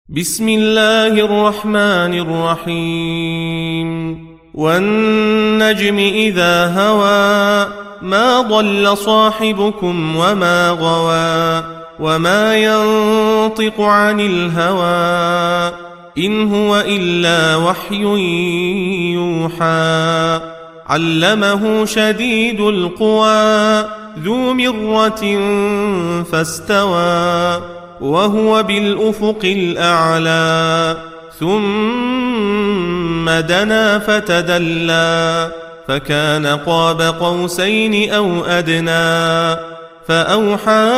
بسم الله الرحمن الرحيم والنجم إذا هوى ما ضل صاحبكم وما غوى وما ينطق عن الهوى إن هو إلا وحي يوحى علمه شديد القوى ذو مرة فاستوى وهو بالأفق الأعلى ثم دنا فتدلى فكان قاب قوسين أو أدنى فأوحى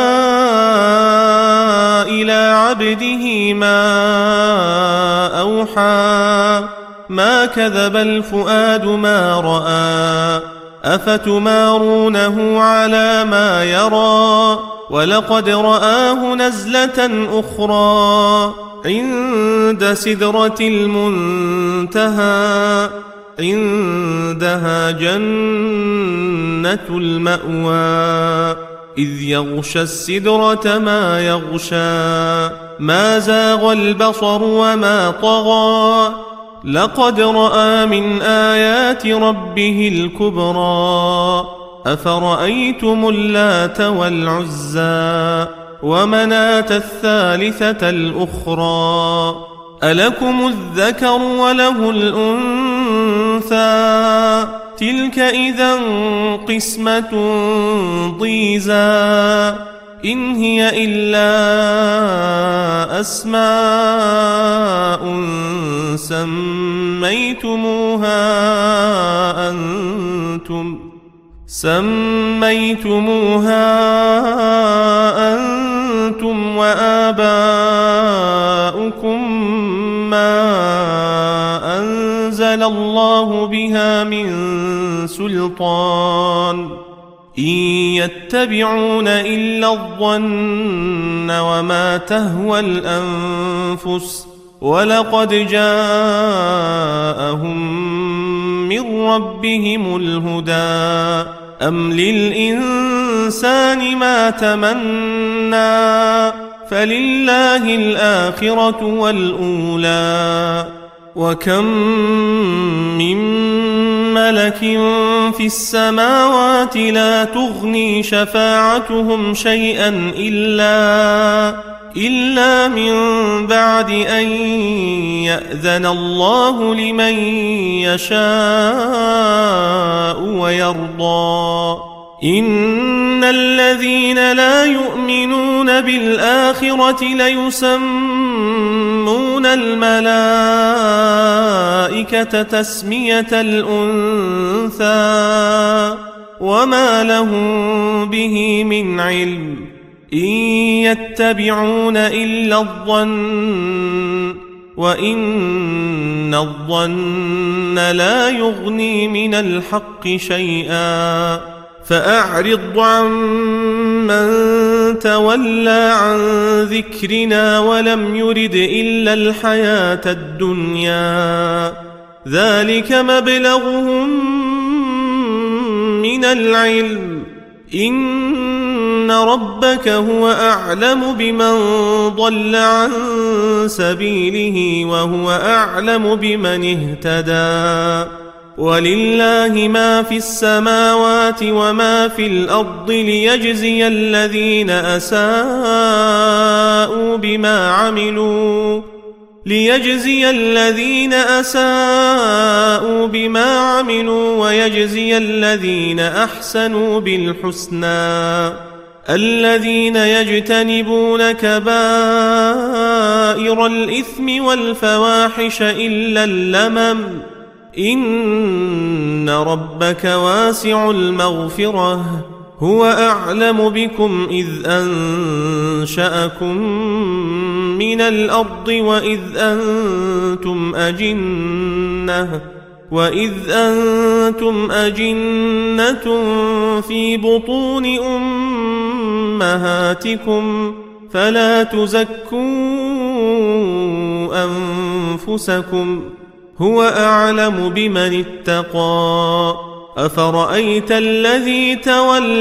إلى عبده ما أوحى ما كذب الفؤاد ما رأى أفتمارونه على ما يرى ولقد رآه نزلة أخرى عند سدرة المنتهى عندها جنة المأوى إذ يغشى السدرة ما يغشى ما زاغ البصر وما طغى لقد رأى من آيات ربه الكبرى أفرأيتم اللات والعزى ومناة الثالثة الأخرى ألكم الذكر وله الأنثى تلك إذا قسمة ضيزى إن هي إلا أسماء سميتموها أنتم وآباؤكم ما أنزل الله بها من سلطان إن يتبعون إلا الظن وما تهوى الأنفس ولقد جاءهم من ربهم الهدى أم للإنسان ما تمنى فلله الآخرة والأولى وكم من ملك في السماوات لا تغني شفاعتهم شيئا إلا من بعد أن يأذن الله لمن يشاء ويرضى إن الذين لا يؤمنون بالآخرة ليسمون الملائكة تسمية الأنثى وما لهم به من علم إن يتبعون إلا الظن وإن الظن لا يغني من الحق شيئا فأعرض عمن تولى عن ذكرنا ولم يرد إلا الحياة الدنيا ذلك مبلغهم من العلم إن ربك هو أعلم بمن ضل عن سبيله وهو أعلم بمن اهتدى ولله ما في السماوات وما في الأرض ليجزي الذين أساءوا بما عملوا ويجزي الذين أحسنوا بالحسنى الذين يجتنبون كبائر الإثم والفواحش إلا اللمم إن ربك واسع المغفرة هو أعلم بكم إذ أنشأكم من الأرض وإذ أنتم أجنة في بطون أمهاتكم فلا تزكوا أنفسكم هو أعلم بمن اتقى أفرأيت الذي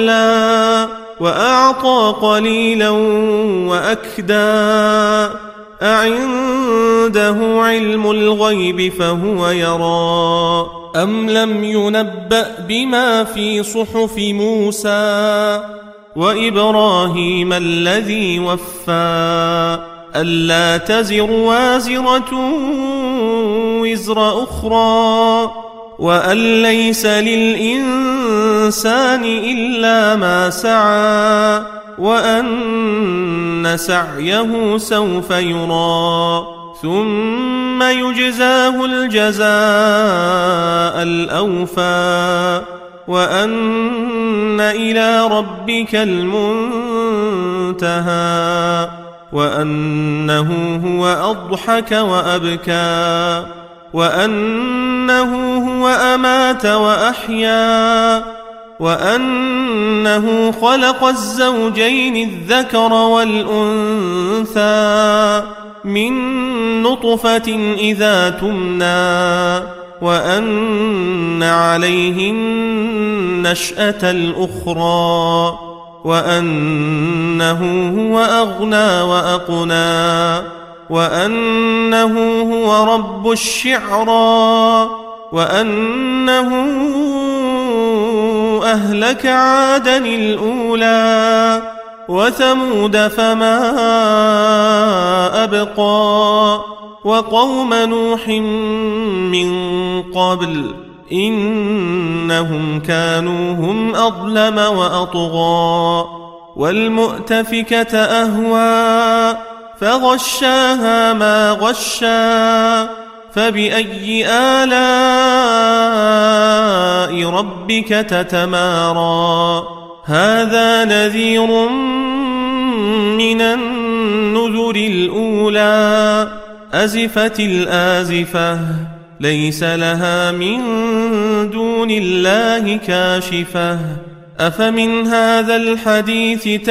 تولى وأعطى قليلا وأكدى أعنده علم الغيب فهو يرى أم لم ينبأ بما في صحف موسى وإبراهيم الذي وفى ألا تزر وازرة وزر أخرى وأن ليس للإنسان إلا ما سعى وأن سعيه سوف يرى ثم يجزاه الجزاء الأوفى وأن إلى ربك المنتهى وأنه هو أضحك وأبكى وأنه هو أمات وأحيا وأنه خلق الزوجين الذكر والأنثى من نطفة إذا تمنى وأن عليه النشأة الأخرى وأنه هو أغنى وأقنى وأنه هو رب الشعرى وأنه أهلك عادا الأولى وثمود فما أبقى وقوم نوح من قبل إنهم كانوا هم أظلم وأطغى والمؤتفكة أهوى فغشاها ما غشا فبأي آلاء ربك تتمارى هذا نذير من النذر الأولى أزفت الآزفة ليس لها من دون الله كاشفة أفمن هذا الحديث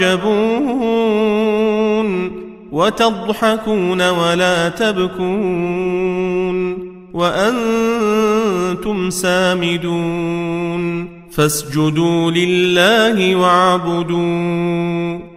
تعجبون وتضحكون ولا تبكون وأنتم سامدون فاسجدوا لله واعبدوا